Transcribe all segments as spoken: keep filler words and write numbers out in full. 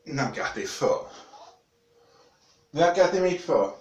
Nem keltél föl. Nem keltél még föl.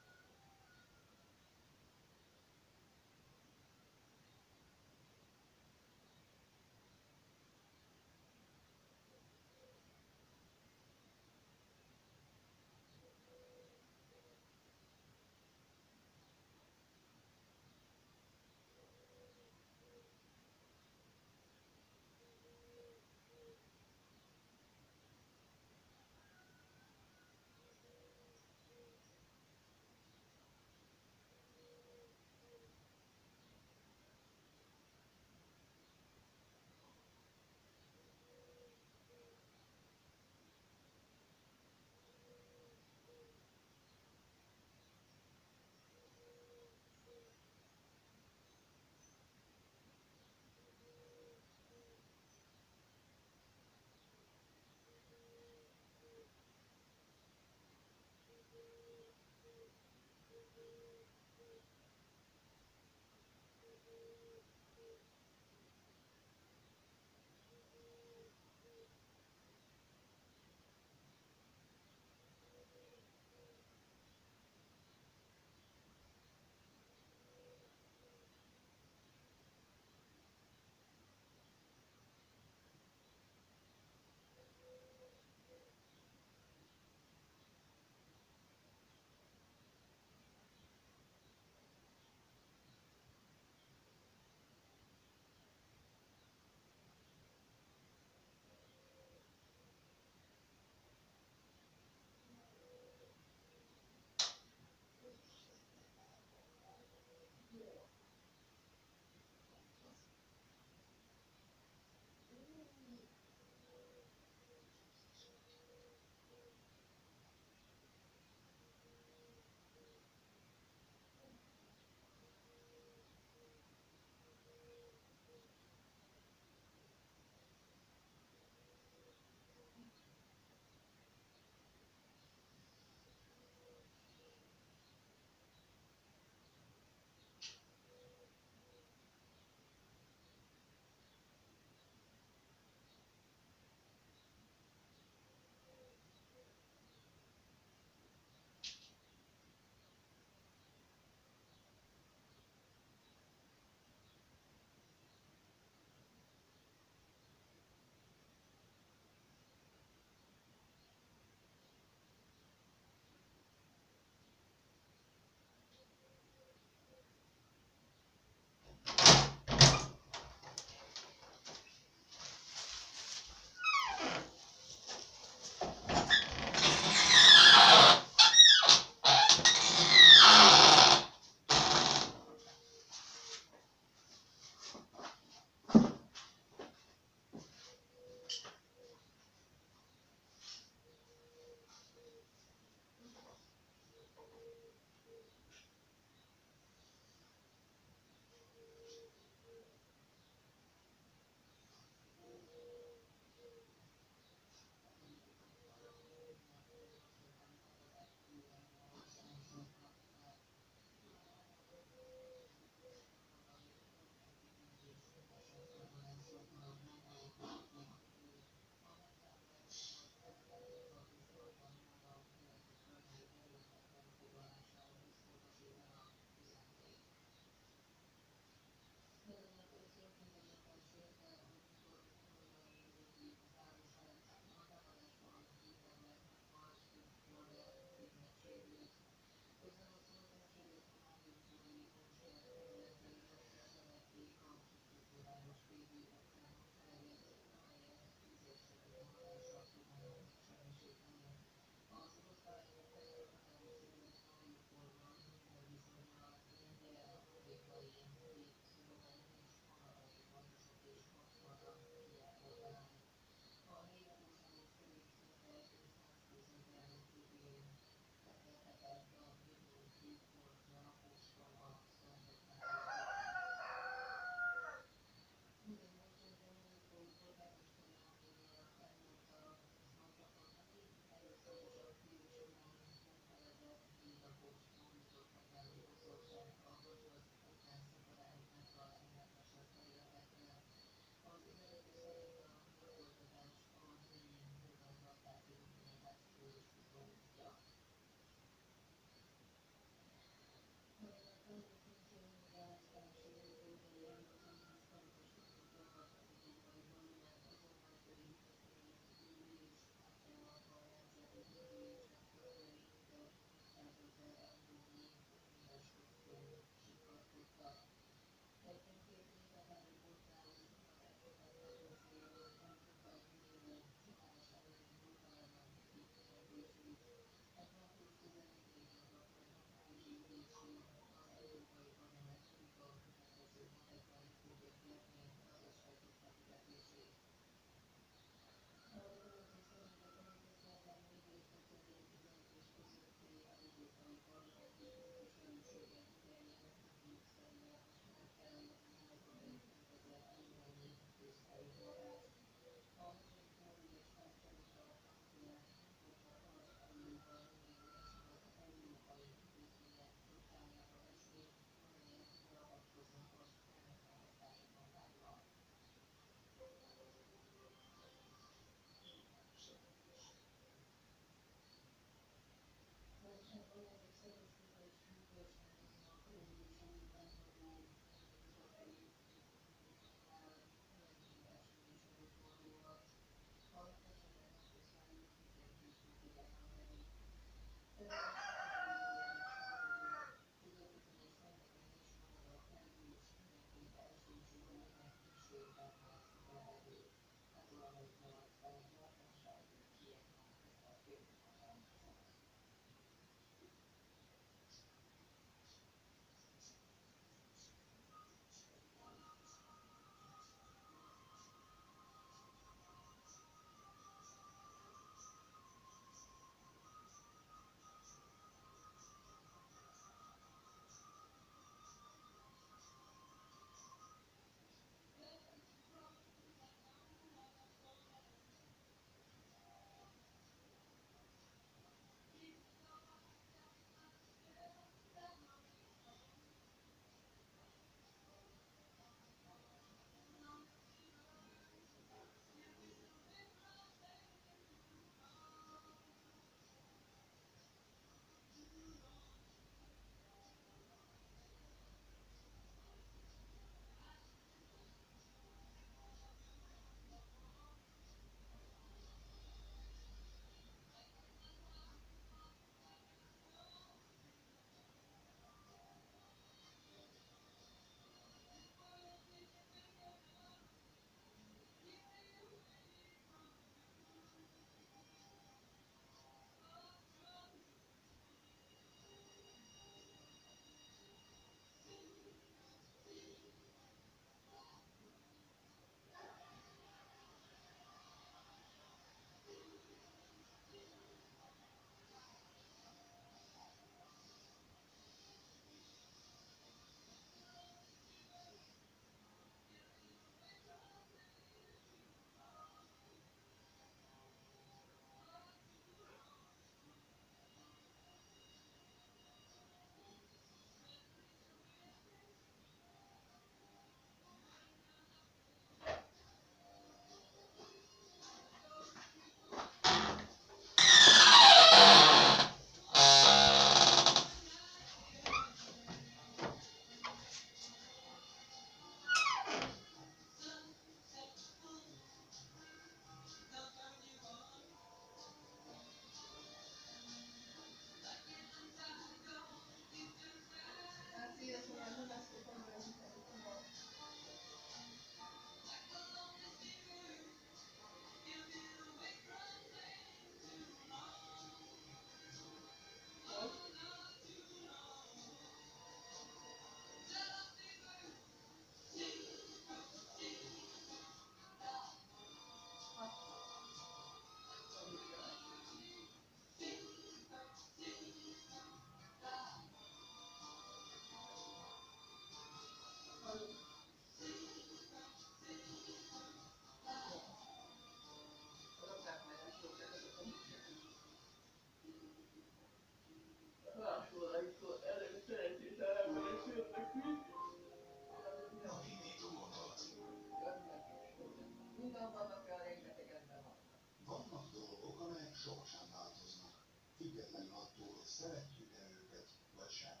Vannak dolgok, amelyek sohasem változnak, függetlenül attól, hogy szeretjük-e őket, vagy sem.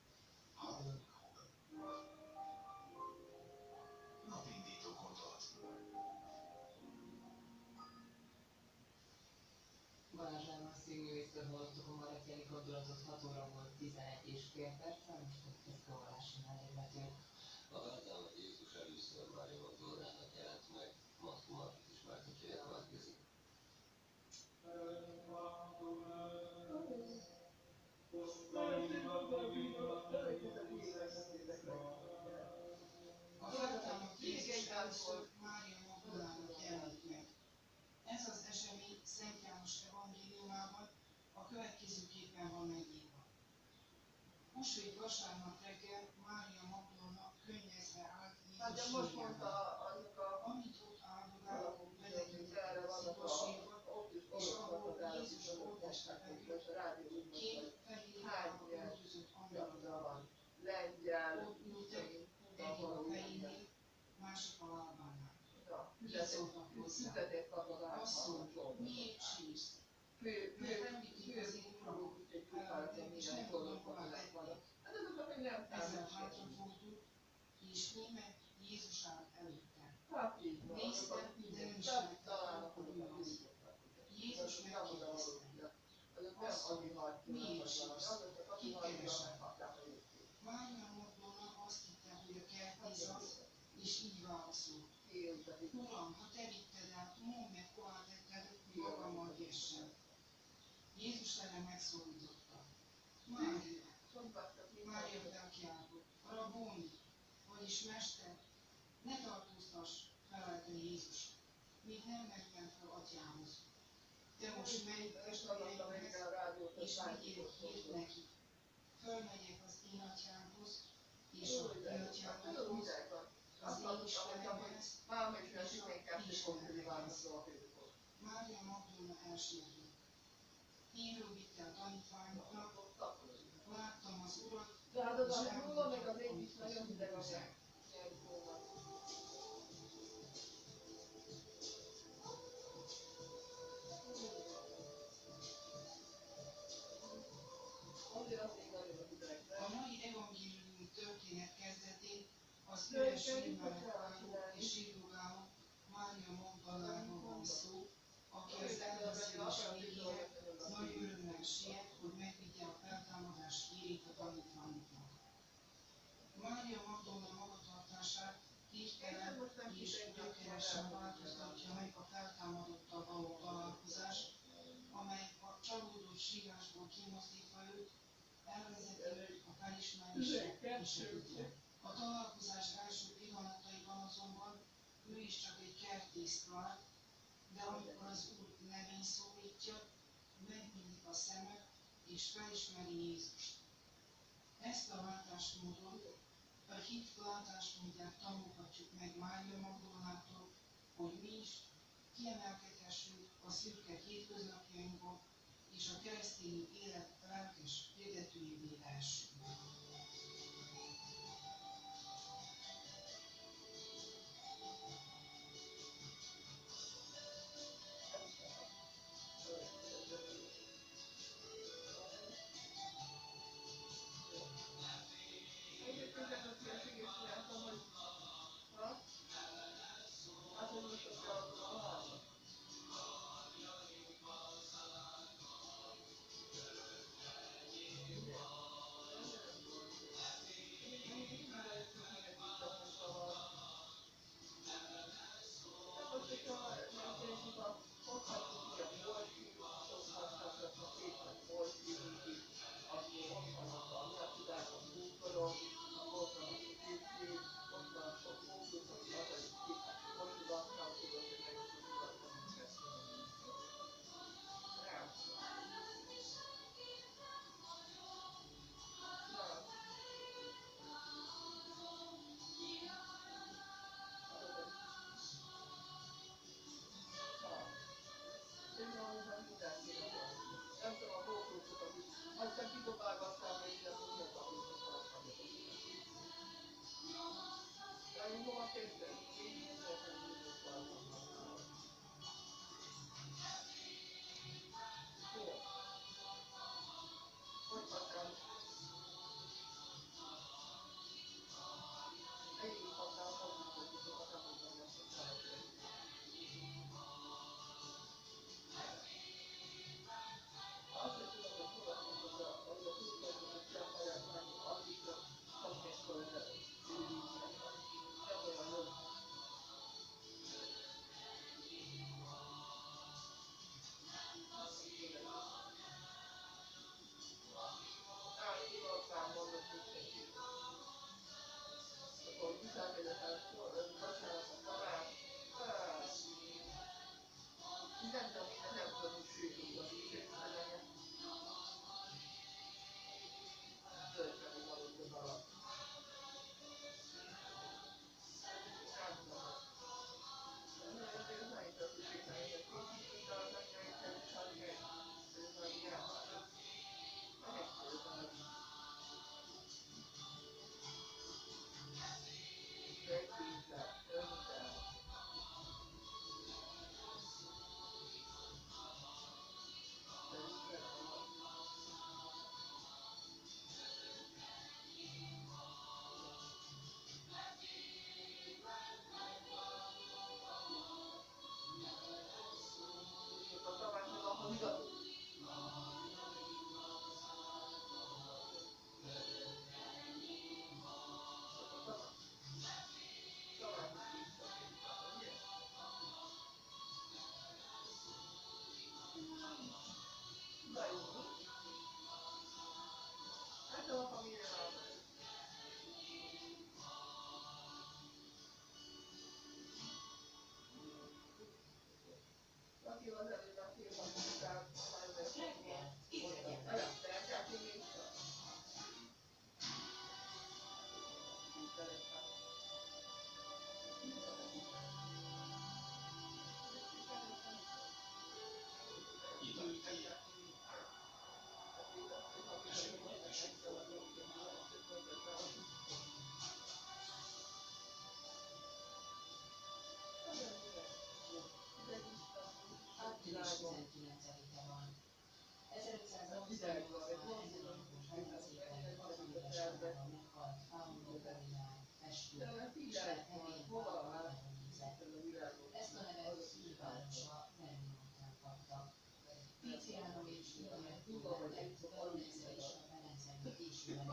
Harlan Coben. Napindító gondolat. Balázs Lámás című részről hallottuk a Maratjani gondolatot, hat óra volt tizenegy és fél perccel, most pedig a szolgálásánál érhetünk. Azáltal, hogy Jézus először Mária Magdolnának jelent meg, Matthew Markot ismertetője következik. A feltámadt Jézus először Mária Magdolnának jelent meg. Ez az esemény Szent János evangéliumában a következőképpen van megírva. Húsvét vasárnap reggel Mária Magdolna könnyezve állt Jézus sírjában. Amint ott áldogál, belegyűlt a szikosségba, és ahol Jézus holtteste feküdt, két fehér ruhában öltözött angyalok van. Ott ültek, egyik a fejénél, másik a lábánál. Így szóltak hozzá. Asszony, miért sírsz? Mert említik az én uram, és nem tudom Ezzel hátrafordult, és íme Jézus állt előtte. Hát így van, Nézte, azokat de nem minden ismerte, találnak, hogy ő azokat az. indítottak. Jézus Nem oda megkérdezte, valója. Azok nem annyi nagy miért különböző, sírsz? azok csak annyi Kit nagy keresel? megkapják a végét. Mária Magdolna azt hitte, hogy a kertész az, és így válaszolt. Uram, ha te vitted el, mondd meg, hová tetted, hogy magammal gyessem. Jézus erre megszólította. Mária, Mária felkiáltott, Rabboni, vagyis mester, ne tartóztass, felelte Jézus, míg nem mentem fel atyához. Te most menj testvéreimhez, és vigyél hírt neki. Fölmegyek az én atyámhoz, és a ti atyámhoz, az én Istenemhez, és a ti Istenetekhez. Mária Magdolna elsírtott. Hívő vitte a tanítványoknak, láttam az Urat, De hát az a nulla, meg az egy is nagyon hideg a nyelv. Azért az még nagyon hideg, de... A mai evangéliumi történet kezdetén az üres sírmának álló és sírdogáló Mária Magdolnáról van szó, aki az elbeszélés végére nagy örömmel siet, hogy megvigye a feltámadás hírét a tanítványoknak. Mária Magdolna magatartását hirtelen és gyökeresen változtatja meg a feltámadottal való találkozás, amely a csalódott sírásból kimozdítva őt, elvezeti a felismerésre és a hitre. A találkozás első pillanataiban azonban ő is csak egy kertészt várt, de amikor az Úr nevén szólítja, megnyílik a szeme és felismeri Jézust. Ezt a látásmódot, a hit látásmódját tanulhatjuk meg Mária Magdolnától, hogy mi is kiemelkedhessünk a szürke hétköznapjainkból, és a keresztény élet lelkes hirdetőjévé lehessünk. Egyébként ez a térségét csináltam, hogy... Ha? Hát, hogy most azt kell a hallgat.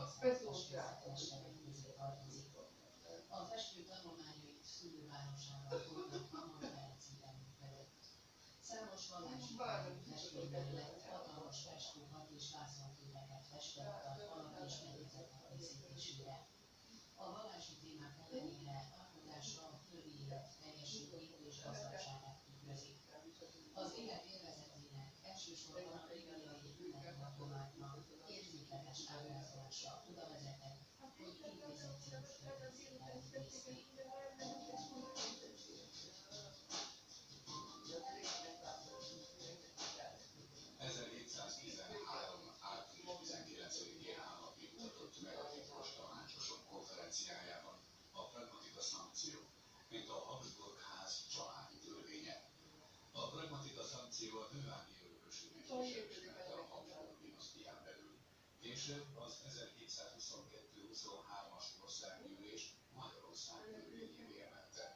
festőszakmesterek közé tartozik. A festő tanulmányait szülővárosában folytatta Hamar Ferenciben működött. Számos vallási festmény mellett hatalmas festőkat és vásznonképeket festett a falak és medvezetek díszítésére. A vallási témák ellenére alkotása a földi élet teljességét és gazdagságát tükrözi. Az élet élvezetének elsősorban a bibliai ünnepnapomátnak érzékletes ábrázolása oda vezetett, hogy inkvizíciós történetet néz ki. ezerhétszáztizenhárom. április tizenkilencedikén állapított meg a titkos tanácsosok konferenciájában a pragmatika szankció, mint a Habsburg-ház családi törvénye. A pragmatika szankció a nőági örökösödést is elismerte a Habsburg dinasztián belül. Később az ezerhétszázhuszonkettő huszonhármas országgyűlés Magyarország törvényévé emelte.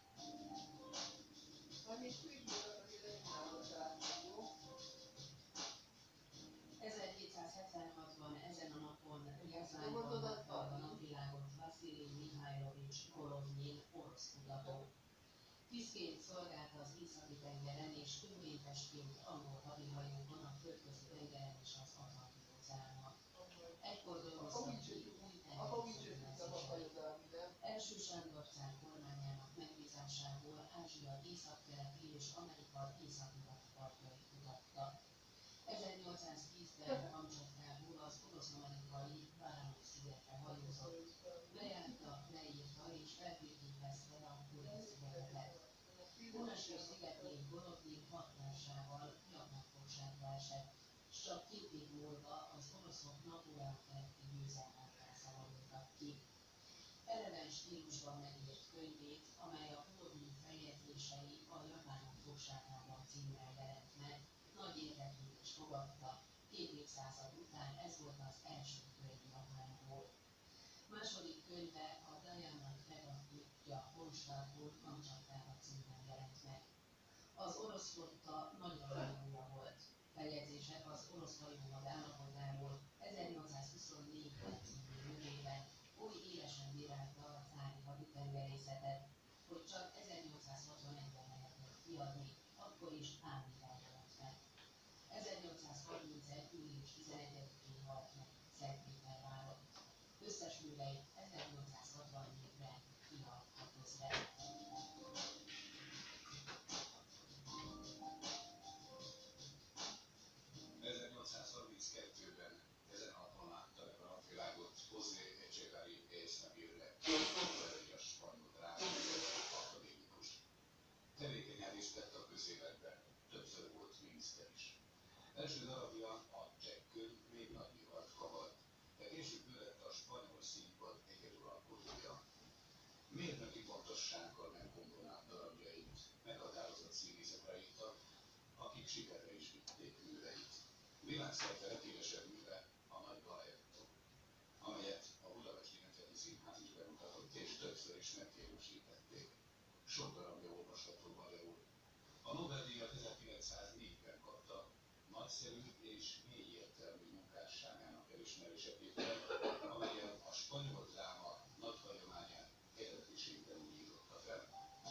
ezerhétszázhetvenhatban ezen a napon Riazánban látta a napvilágot Vaszilij Mihajlovics Golovnyin orosz kutató. Tisztként szolgált az Északi-tengeren és önkéntesként angol hadihajókon a Földközi tengeren és az Atlanti-óceánban. Egykor dolgoztak ki új tengerszövetségeit. Első Sándor cár kormányának megbízásából Ázsia északkeleti és Amerika északnyugati partjait kutatta. ezernyolcszáztízben Kamcsatkából az orosz-amerikai Baranos-szigetre hajózott, bejárta, leírta és feltérképezte a Kuril-szigeteket. Hunasir szigetén Golovnyin hat társával gyarmatfogságba esett, s csak két év múlva az oroszok Napóleon feletti győzelmekkel szabadultak ki. Eleven stílusban megírt könyvét, amely a Golovnyin feljegyzései a japánok fogságában címmel jelent meg, nagy érdeklődést fogadta, két évszázad után ez volt az első könyv japánul. Második könyve a Diana fregatt útja Honstadtból Kamcsatkába címmel jelent meg. Az orosz flotta nagy hajója volt. Feljegyzések az orosz hajómag állapotáról ezernyolcszázhuszonnégyben című művében oly élesen bírálta a cári haditengerészetet, hogy csak ezernyolcszázhatvanegyben lehetett kiadni, akkor is álmivel jelent meg. ezernyolcszázharmincegy. július tizenegyedikén halt meg Szentpéterváron. Összes műveit ezernyolcszázhatvannégyben kiadta közre. ezernyolcszázharminckettőben ezen a napon látta meg a napvilágot José Echeverri Eszemérre, a spanyol drámaművészet akadémikus. Tevékenyen részt vett a közéletben, többször volt miniszter is. Első darabja, a Jack-könyv még nagy vihart kavart, de később ő lett a spanyol színpad egyeduralkodója. Mérnöki pontossággal megkomponált darabjait meghatározott színészekre írtak, akik sikerre is vitték műveit. Világszerte leghíresebb műve a Nagy Balettó, amelyet a Budapesti Nemzeti Színház is bemutatott, és többször is megtérősítették. Sok darabja olvasható magyarul. A Nobel-díjat ezerkilencszáznégyben kapta, nagyszerű és mély értelmű munkásságának elismeréseképpen, amelyen a spanyol dráma nagy hagyományát eredetiségben újította fel.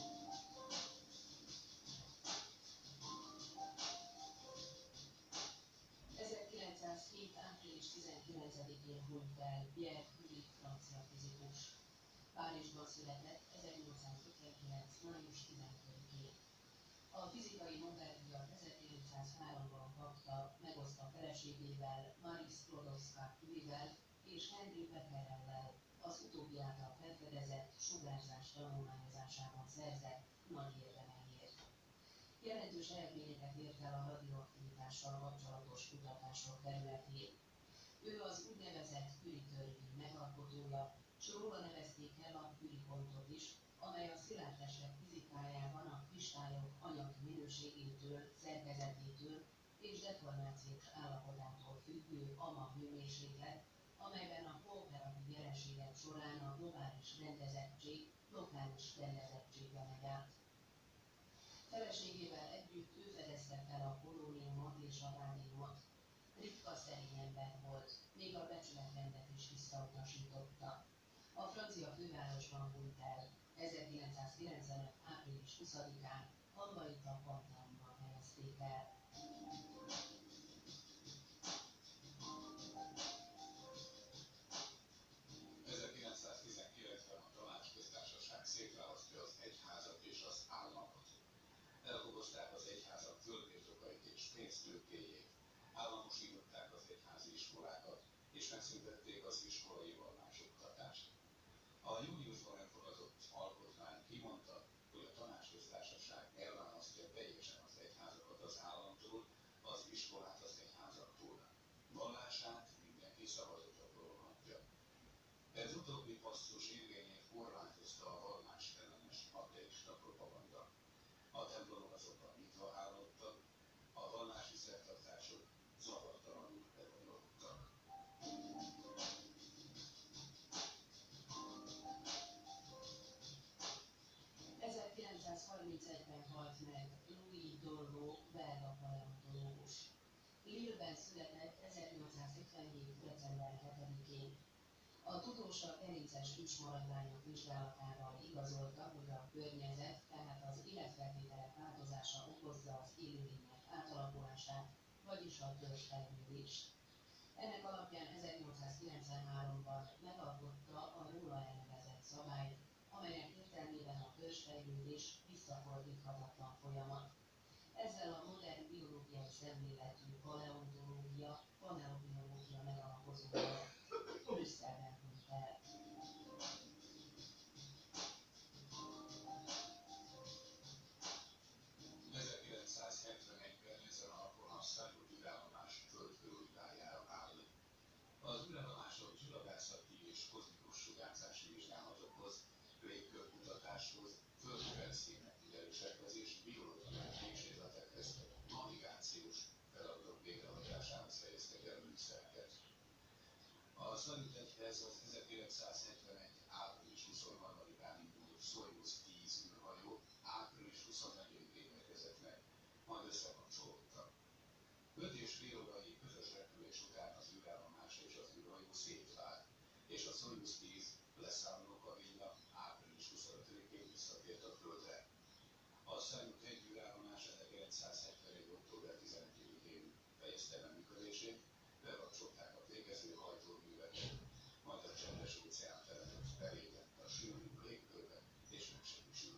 ezerkilencszázhét. április tizenkilencedikén hunyt el Pierre Curie, francia fizikus. Párizsban született ezernyolcszázötvenkilenc. május tizenötödikén. A fizikai Nobel-díjat ezerkilencszázháromban kapta, megosztva feleségével, Marie Sklodowska-Curievel és Henry Becquerellel az utóbbi által felfedezett sugárzás tanulmányozásában szerzett nagy érdemeiért. Jelentős eredményeket ért el a radioaktivitással kapcsolatos kutatások területén. Ő az úgynevezett Curie-törvény megalkotója, s róla nevezték el a Curie-pontot is, amely a szilárdtestek fizikájában a kristályok anyagi minőségétől, szerkezetétől és deformációs állapotától függő AMA hőmérséklet, amelyben a kooperatív jelenségek során a globális rendezettség lokális rendezettségbe megy át. Feleségével együtt ő fedezte fel a polóniumot és a rádiumot. Ritka szerény ember volt, még a becsületrendet is visszautasította. tragikusban hunyt el. ezerkilencszázkilencvenöt. április huszadikán hamvait a Panteonban helyezték el. ezerkilencszáztizenkilencben a Tanácsköztársaság szétválasztja az egyházat és az államot. Elkobozták az egyházak földbirtokait és pénztőkéjét, államosították az egyházi iskolákat, és megszüntették az iskolai vallásoktatást. A júniusban elfogadott alkotmány kimondta, hogy a Tanácsköztársaság elválasztja teljesen az egyházakat az államtól, az iskolát az egyházaktól. Vallását mindenki szavazatokról vonhatja. Ez utóbbi passzus érvényét korlátozta a vallásellenes ateista propaganda. A templomok azonban nyitva állottak, a vallási szertartások zavartalanul bebonyolódtak. ezerkilencszázharmincegyben halt meg Louis Dormeau, belga paleontológus. Lille-ben született ezernyolcszázötvenhét. december hetedikén. A tudósok gerinces ősmaradványok vizsgálatával igazolta, hogy a környezet, tehát az életfeltételek változása okozza az élőlények átalakulását, vagyis a törzsfejlődést. Ennek alapján ezernyolcszázkilencvenháromban megalkotta a róla elnevezett szabályt, amelynek értelmében a törzsfejlődés visszafordíthatatlan folyamat. Ezzel a modern biológiai szemléletű paleontológia, paneobiológia megalapozója Brüsszelben hunyt el. ezerkilencszázhetvenegyben ezen a napon a Szajgó űrállomás földkörülirájára áll. Az űrállomások csillagászati és kozmikus sugárzási vizsgálatokhoz, légkörkutatáshoz, földfelszínek figyelősekhez és biológiai kísérletekhez, navigációs feladatok végrehajtásához helyeztek el műszereket. A Szajut egyhez az ezerkilencszázhetvenegy. április huszonharmadikán indult Szojuz tíz űrhajó április huszonnegyedikén érkezett meg, majd összekapcsolódtak. öt és fél órai közös repülés után az űrállomás és az űrhajó szétvált, és a Szojuz tíz leszálló kabinja április huszonötödikén visszatért a Földre. A Szajut egy űrállomás ezerkilencszázhetvenegy. október tizenegyedikén fejezte be működését, bekapcsolták a fékező hajtóműveket, majd a csendes óceán felett belépett a sűrű légkörbe és megsemmisült.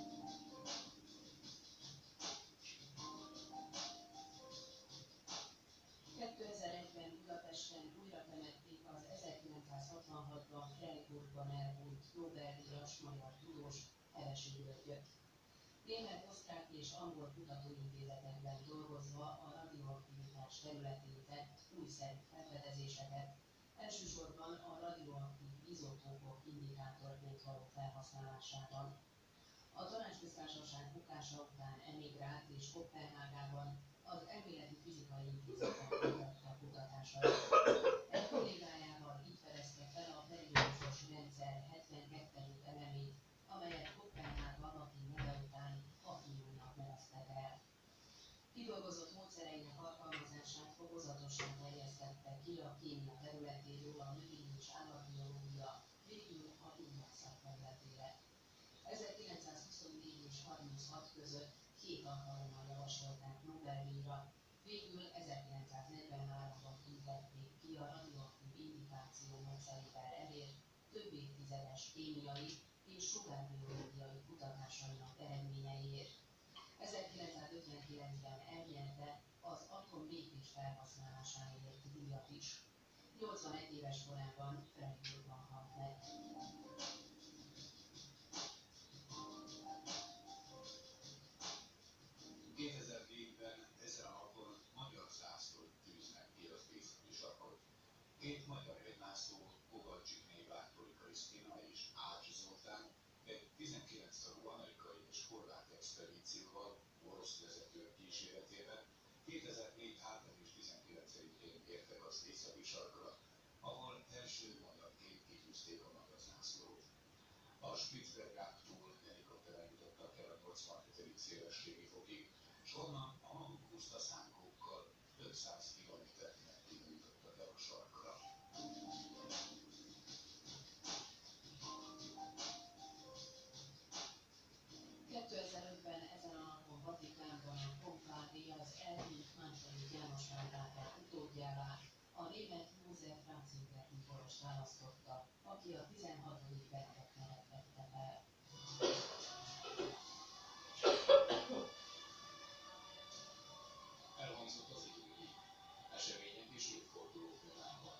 kétezer-egyben Budapesten újra temették az ezerkilencszázhatvanhatban Freiburgban elhunyt Nobel-díjas magyar tudós Hevesi Györgyöt. Német, osztrák és angol kutatóintézetekben dolgozva a radioaktivitás területén tett újszerű felfedezéseket, elsősorban a radioaktív izotópok indikátorként való felhasználásában. A Tanácsköztársaság bukása után emigrált és Koppenhágában az elméleti fizikai intézetben folytatta kutatásait. Egy kollégájával így fedezte fel a periódusos rendszer hetvenkettedik elemét, amelyet Koppenhága latin neve után Afiniumnak neveztek el. Kidolgozott módszereinek alkalmazását fokozatosan terjesztette ki a kémia területéről a növény- és állatbiológia, végül a tudomány szakterületére. ezerkilencszázhuszonnégy és harminchat között két alkalommal javasolták Nobel-díjra, végül ezerkilencszáznegyvenháromban tüntették ki a radioaktív indikáció módszerével elért több évtizedes kémiai és sugárbiológiai kutatásainak eredményeiért. ezerkilencszázötvenkilencben elnyerte az atom békés felhasználásáért díjat is. nyolcvanegy éves korában Freiburgban halt meg. kétezer-négyben ezen a napon magyar zászlót tűznek ki az északi sarkon. Két magyar hegymászó, Kovalcsik Névák, Krisztina és Ács Zoltán egy tizenkilenc tagú amerikai és horvát expedícióval, orosz vezetők kíséretében kétezer-négy. április tizenkilencedikén értek az északi sarkra, ahol első magyarként kitűzték a magyar zászlót. A Spitzbergától helikopteren jutottak el a nyolcvanhetedik szélességi fokig, és onnan a maguk puszta szánkókkal több száz kilométert mentig jutottak el a sarkra. választotta, aki a tizenhatodik betlettelet vette fel. Elhangzott az idői események és évfordulók nyomában.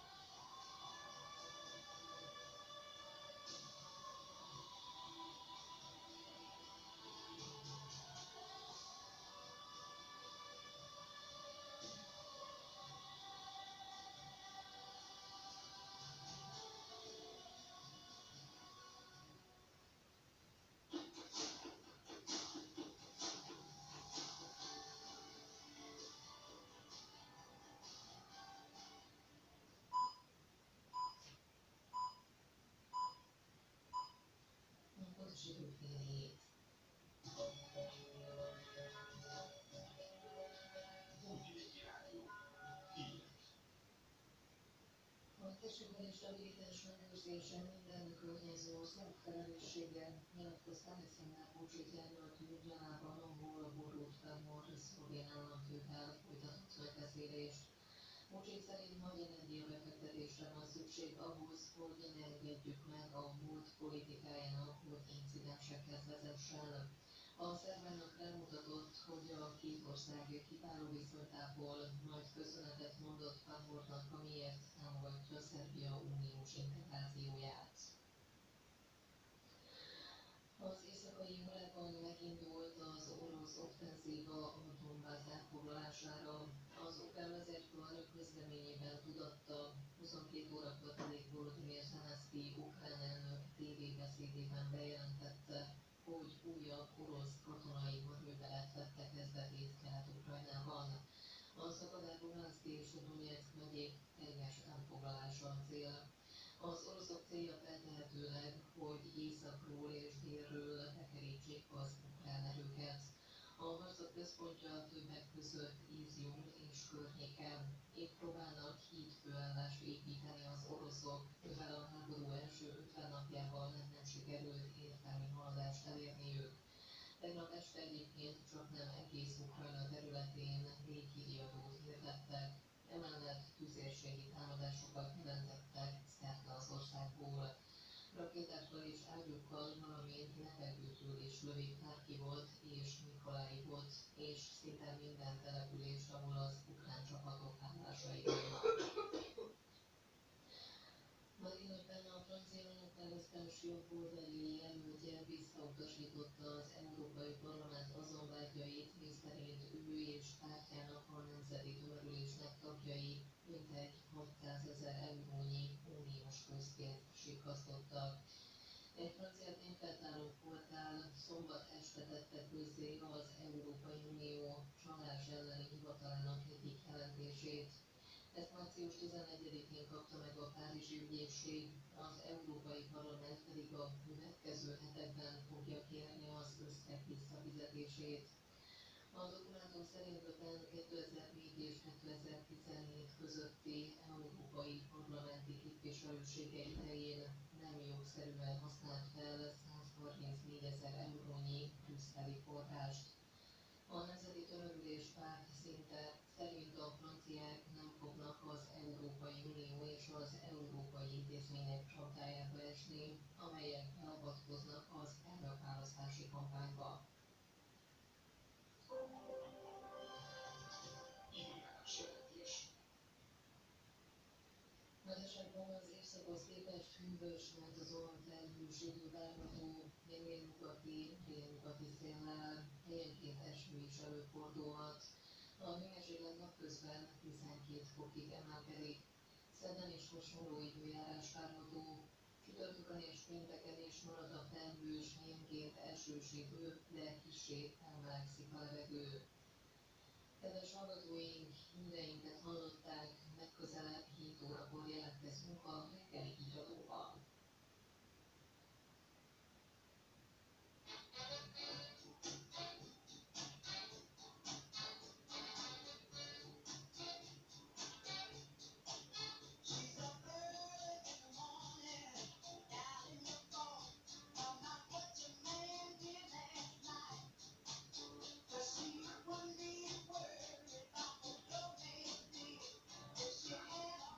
Módosító fél hét. Újvidéki Rádió. Hírek. A testvéri stabilitás megőrzése minden környező ország felelőssége, nyilatkozta Alexander Vučić elnök Ljubljanában, ahol Borut Pahor szlovén államfővel folytatott megbeszélést. Vučić szerint nagy energiabefektetésre van szükség ahhoz, hogy ne engedjük meg a múlt politikájának, hogy incidensekhez vezessen. A szervának rámutatott, hogy a két ország kiváló viszonyt ápol, majd köszönetet mondott Pahornak, amiért támogatja Szerbia uniós integrációját. Az észak-afrikai Irakban megindult az orosz offenzíva a Donbass elfoglalására. Az ukrán vezérkar közleményében tudatta, huszonkét órakor pedig Volodymyr Zelenszkij ukrán elnök tévébeszédében bejelentette, hogy újabb orosz katonai erőbelet vette kezdetét Kelet-Ukrajnában. A Szabadár Luhanszk és Donetszk megyék teljes elfoglalása a cél. Az oroszok célja feltehetőleg, hogy északról és délről bekerítsék az ukrán erőket. A harcok központja többek között Izium és környéke. Itt próbálnak hídfőállást építeni az oroszok, mivel a háború első ötven napjában nem sikerült értelmi haladást elérniük. Tegnap este egyébként csaknem egész Ukrajna területén léghíriadót hirdettek, emellett tüzérségi támadásokat jelentettek szerte az országból. Rakétákkal és ágyúkkal, valamint levegőtől is lövik Kharkivot és Mikolajivot, és szinte minden települést, ahol az ukrán csapatok állásai vannak. Marine Le Pen, a francia elnökválasztás jobboldali jelöltje visszautasította az Európai Parlament azon vágyait, miszerint ő és pártjának a Nemzeti Tömörülésnek tagjai mintegy hatszázezer eurónyi uniós közpénzt sikkasztottak. Egy francia tényfeltáró portál szombat este tette közzé az Európai Unió csalás elleni hivatalának egyik jelentését. Ezt március tizenegyedikén kapta meg a párizsi ügyészség, az Európai Parlament pedig a következő hetekben fogja kérni az összeg visszafizetését. A dokumentum szerint Le Pen kétezer-négy és kétezer-tizenhét közötti európai parlamenti képviselősége idején nem jogszerűen használt fel százharmincnégyezer eurónyi brüsszeli forrást. A Nemzeti Tömörülés párt szinte szerint a franciák nem fognak az Európai Unió és az európai intézmények csapdájába esni, amelyek beavatkoznak az elnökválasztási kampányba. Időjárás jelentés. Magyarságban az évszakhoz képest hűvös, változóan felhős idő várható, gyengén nyugati, délnyugati széllel, helyenként eső is előfordulhat. A hőmérséklet napközben tizenkét fokig emelkedik. Szerdán is hasonló időjárás várható. Csütörtökön és pénteken is marad a felhős, helyenként esős idő, de kissé elmelegszik a levegő. Kedves hallgatóink, híreinket hallották, legközelebb hét órakor jelentkezünk a reggeli híradóval. She wouldn't be worried about what your man did. If she had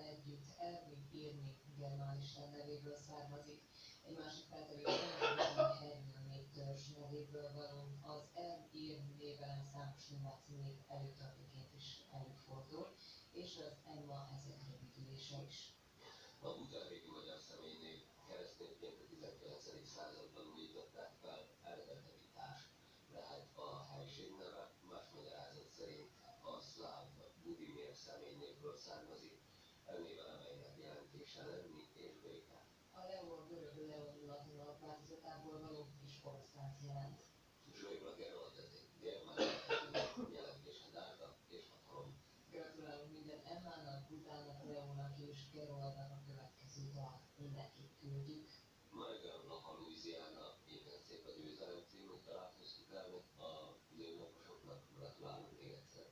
együtt Erni, írni germán isten nevéből származik. Egy másik feltevés a Hermione törzs nevéből való. Az Er, ír néven számos német név előtörtéként is előfordul, és az Emma ezek rövidülése is. A búzsárégi magyar személynév keresztényként a tizenkilencedik században újították fel, eredetileg társ, de hát a helység neve más magyarázat szerint a szláv Budimir személynévből származik, ennével amelynek jelentése lenni és béke. A Leo a görög Leon latin változatából való és oroszlánt jelent. Zsőjből Gerold ez egy germán nyelvű jelentése dárda és hatalom. Gratulálunk minden Emmának, Butának, Leónak és Geroldnak a következő dal. Mindenkit küldjük. Ma reggel a Louisiana igen szép a győzelem című dalát hoztuk el, a időnaposoknak gratulálunk még egyszer.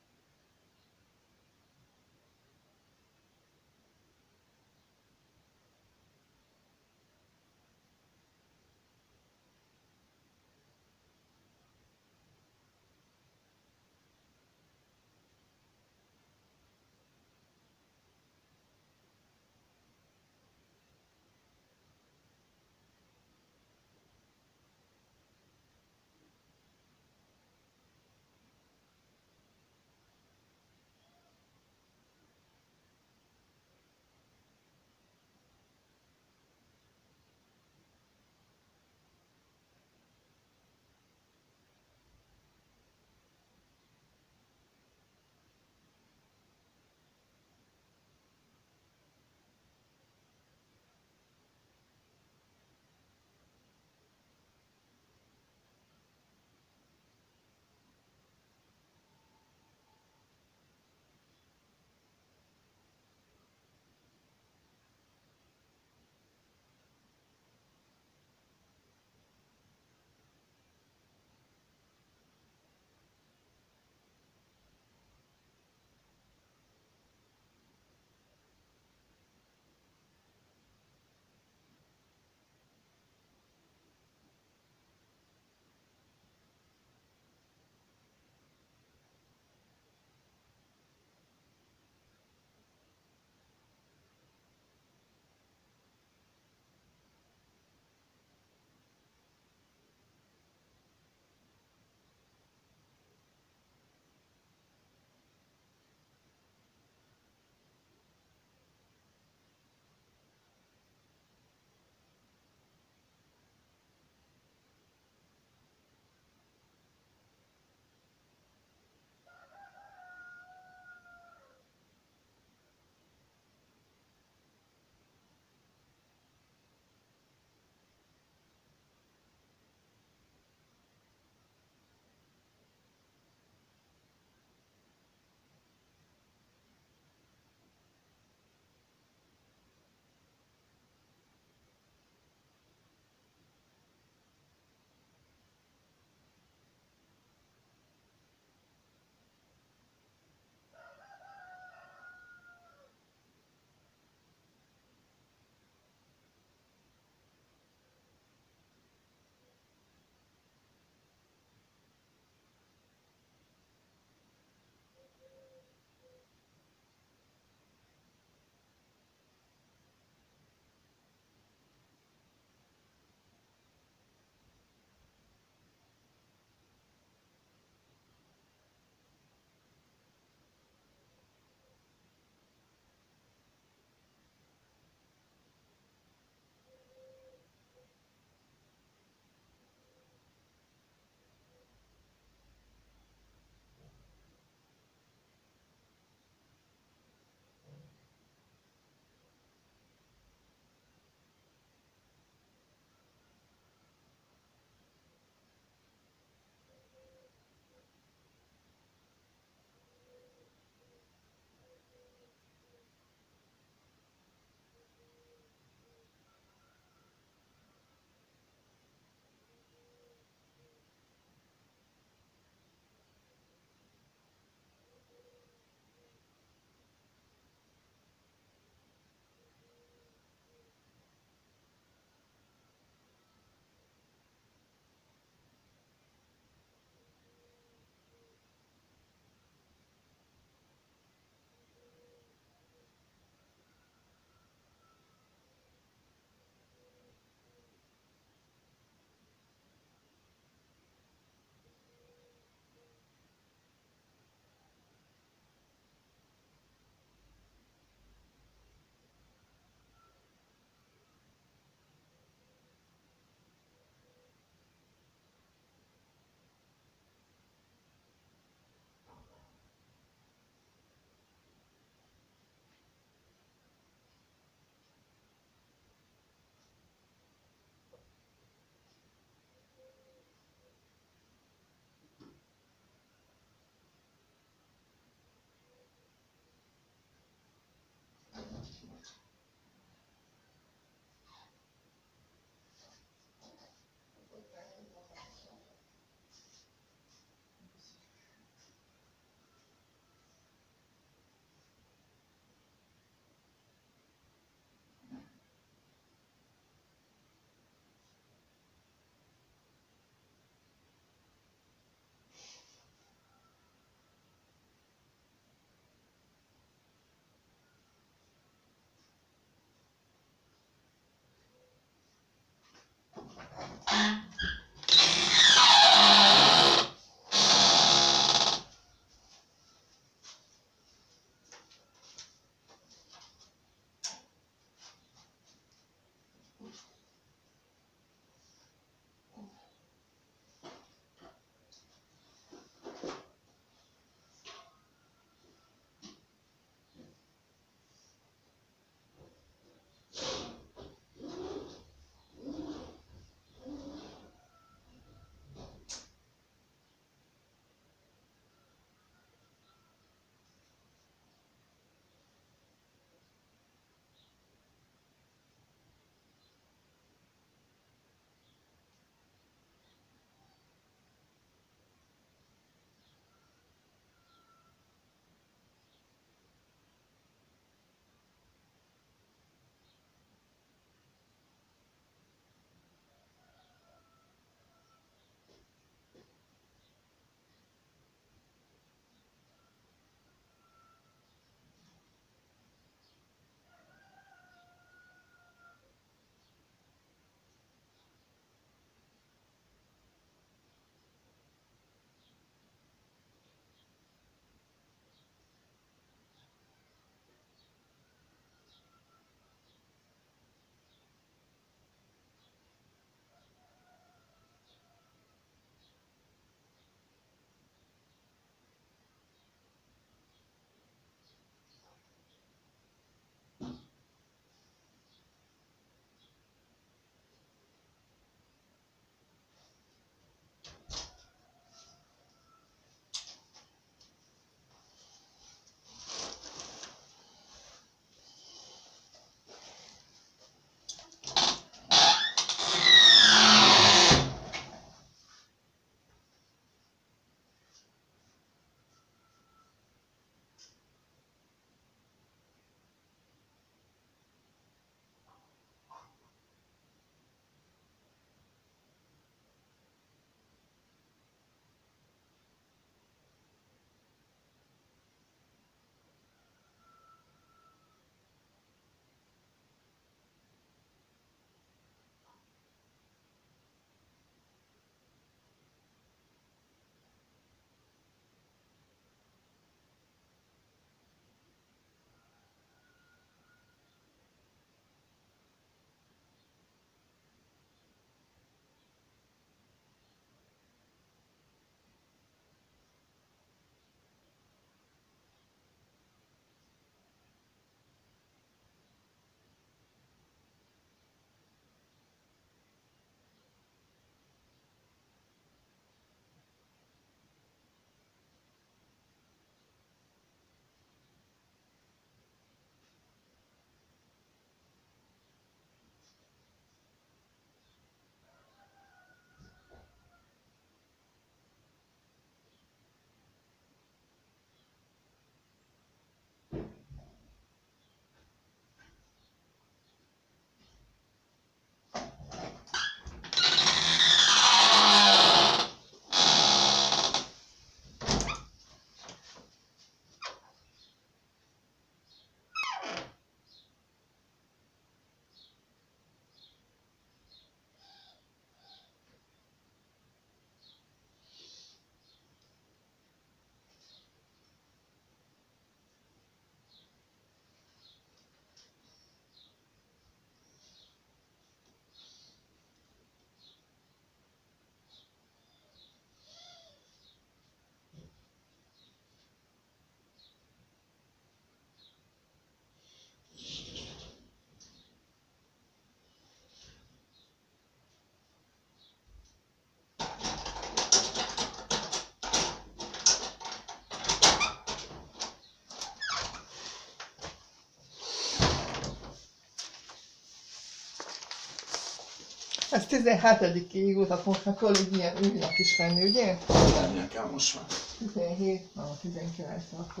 Ez tizenhetedikig volt, most akkor így ilyen újnak is lenni, ugye? Lennie kell most már. tizenhét, na tizenkilenc, akkor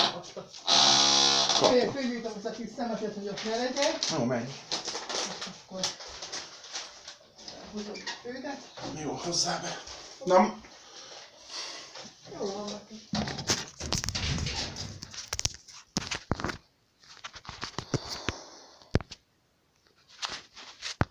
Kaptam. fölgyűjtöm ezt a kis szemetet, hogy ott ne legyen. Jó, menj. Akkor húzom ődet. Jó, hozzá be. Nem. Jó van, neki.